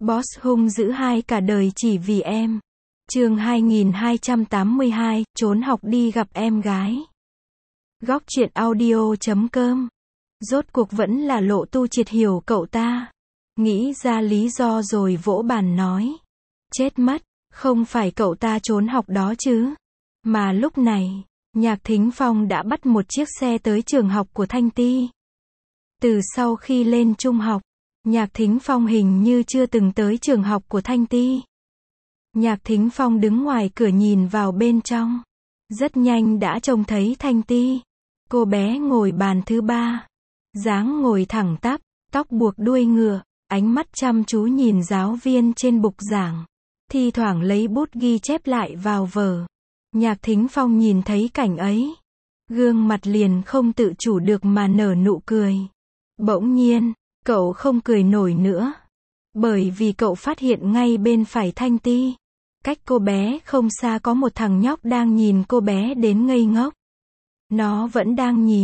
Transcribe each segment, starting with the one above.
Boss hung dữ hai cả đời chỉ vì em. Chương 2282, trốn học đi gặp em gái. Góc truyện audio.com. Rốt cuộc vẫn là Lộ Tu triệt hiểu cậu ta. Nghĩ ra lý do rồi vỗ bàn nói. Chết mất, không phải cậu ta trốn học đó chứ. Mà lúc này, Nhạc Thính Phong đã bắt một chiếc xe tới trường học của Thanh Ti. Từ sau khi lên trung học, Nhạc Thính Phong hình như chưa từng tới trường học của Thanh Ti. Nhạc Thính Phong đứng ngoài cửa nhìn vào bên trong. Rất nhanh đã trông thấy Thanh Ti. Cô bé ngồi bàn thứ 3. Dáng ngồi thẳng tắp, tóc buộc đuôi ngựa, ánh mắt chăm chú nhìn giáo viên trên bục giảng. Thi thoảng lấy bút ghi chép lại vào vở. Nhạc Thính Phong nhìn thấy cảnh ấy. Gương mặt liền không tự chủ được mà nở nụ cười. Bỗng nhiên, cậu không cười nổi nữa. Bởi vì cậu phát hiện ngay bên phải Thanh Ti. Cách cô bé không xa có một thằng nhóc đang nhìn cô bé đến ngây ngốc. Nó vẫn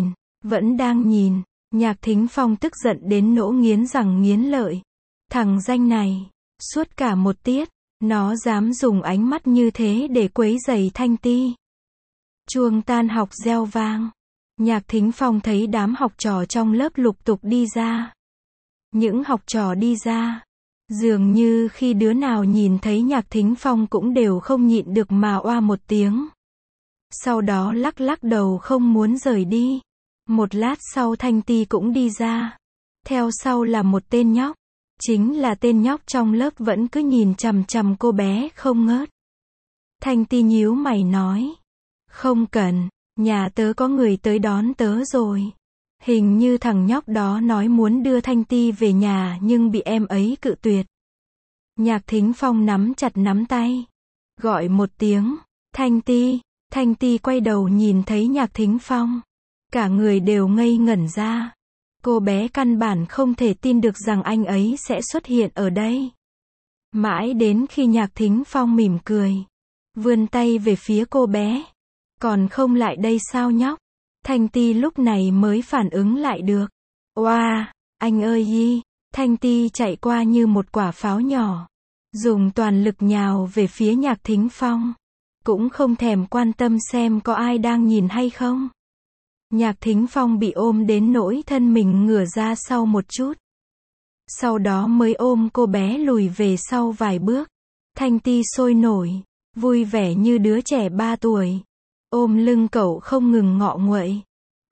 đang nhìn. Nhạc Thính Phong tức giận đến nỗi nghiến răng nghiến lợi. Thằng danh này, suốt cả một tiết, nó dám dùng ánh mắt như thế để quấy rầy Thanh Ti. Chuông tan học reo vang. Nhạc Thính Phong thấy đám học trò trong lớp lục tục đi ra. Những học trò đi ra, dường như khi đứa nào nhìn thấy Nhạc Thính Phong cũng đều không nhịn được mà oa một tiếng. Sau đó lắc lắc đầu không muốn rời đi. Một lát sau Thanh Ti cũng đi ra. Theo sau là một tên nhóc. Chính là tên nhóc trong lớp vẫn cứ nhìn chằm chằm cô bé không ngớt. Thanh Ti nhíu mày nói. Không cần, nhà tớ có người tới đón tớ rồi. Hình như thằng nhóc đó nói muốn đưa Thanh Ti về nhà nhưng bị em ấy cự tuyệt. Nhạc Thính Phong nắm chặt nắm tay. Gọi một tiếng, Thanh Ti. Thanh Ti quay đầu nhìn thấy Nhạc Thính Phong. Cả người đều ngây ngẩn ra. Cô bé căn bản không thể tin được rằng anh ấy sẽ xuất hiện ở đây. Mãi đến khi Nhạc Thính Phong mỉm cười, vươn tay về phía cô bé. Còn không lại đây sao nhóc? Thanh Ti lúc này mới phản ứng lại được. Oa, anh ơi yi. Thanh Ti chạy qua như một quả pháo nhỏ. Dùng toàn lực nhào về phía Nhạc Thính Phong. Cũng không thèm quan tâm xem có ai đang nhìn hay không. Nhạc Thính Phong bị ôm đến nỗi thân mình ngửa ra sau một chút. Sau đó mới ôm cô bé lùi về sau vài bước. Thanh Ti sôi nổi, vui vẻ như đứa trẻ 3 tuổi. Ôm lưng cậu không ngừng ngọ nguậy.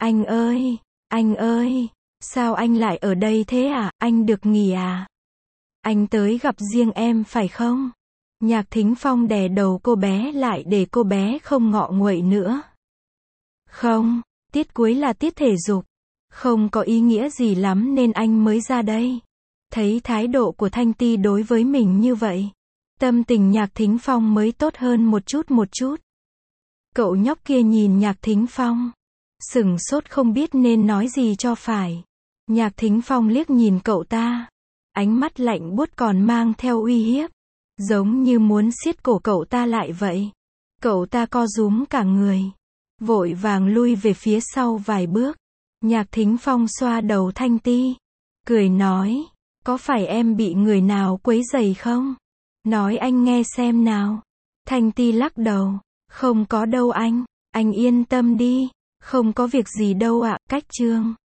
Anh ơi, sao anh lại ở đây thế à, anh được nghỉ à? Anh tới gặp riêng em phải không? Nhạc Thính Phong đè đầu cô bé lại để cô bé không ngọ nguậy nữa. Không, tiết cuối là tiết thể dục. Không có ý nghĩa gì lắm nên anh mới ra đây. Thấy thái độ của Thanh Ti đối với mình như vậy, tâm tình Nhạc Thính Phong mới tốt hơn một chút. Cậu nhóc kia nhìn Nhạc Thính Phong, sửng sốt không biết nên nói gì cho phải. Nhạc Thính Phong liếc nhìn cậu ta, ánh mắt lạnh buốt còn mang theo uy hiếp, giống như muốn siết cổ cậu ta lại vậy. Cậu ta co rúm cả người, vội vàng lui về phía sau vài bước. Nhạc Thính Phong xoa đầu Thanh Ti, cười nói, có phải em bị người nào quấy rầy không? Nói anh nghe xem nào. Thanh Ti lắc đầu, không có đâu anh yên tâm đi, không có việc gì đâu ạ. Cách chương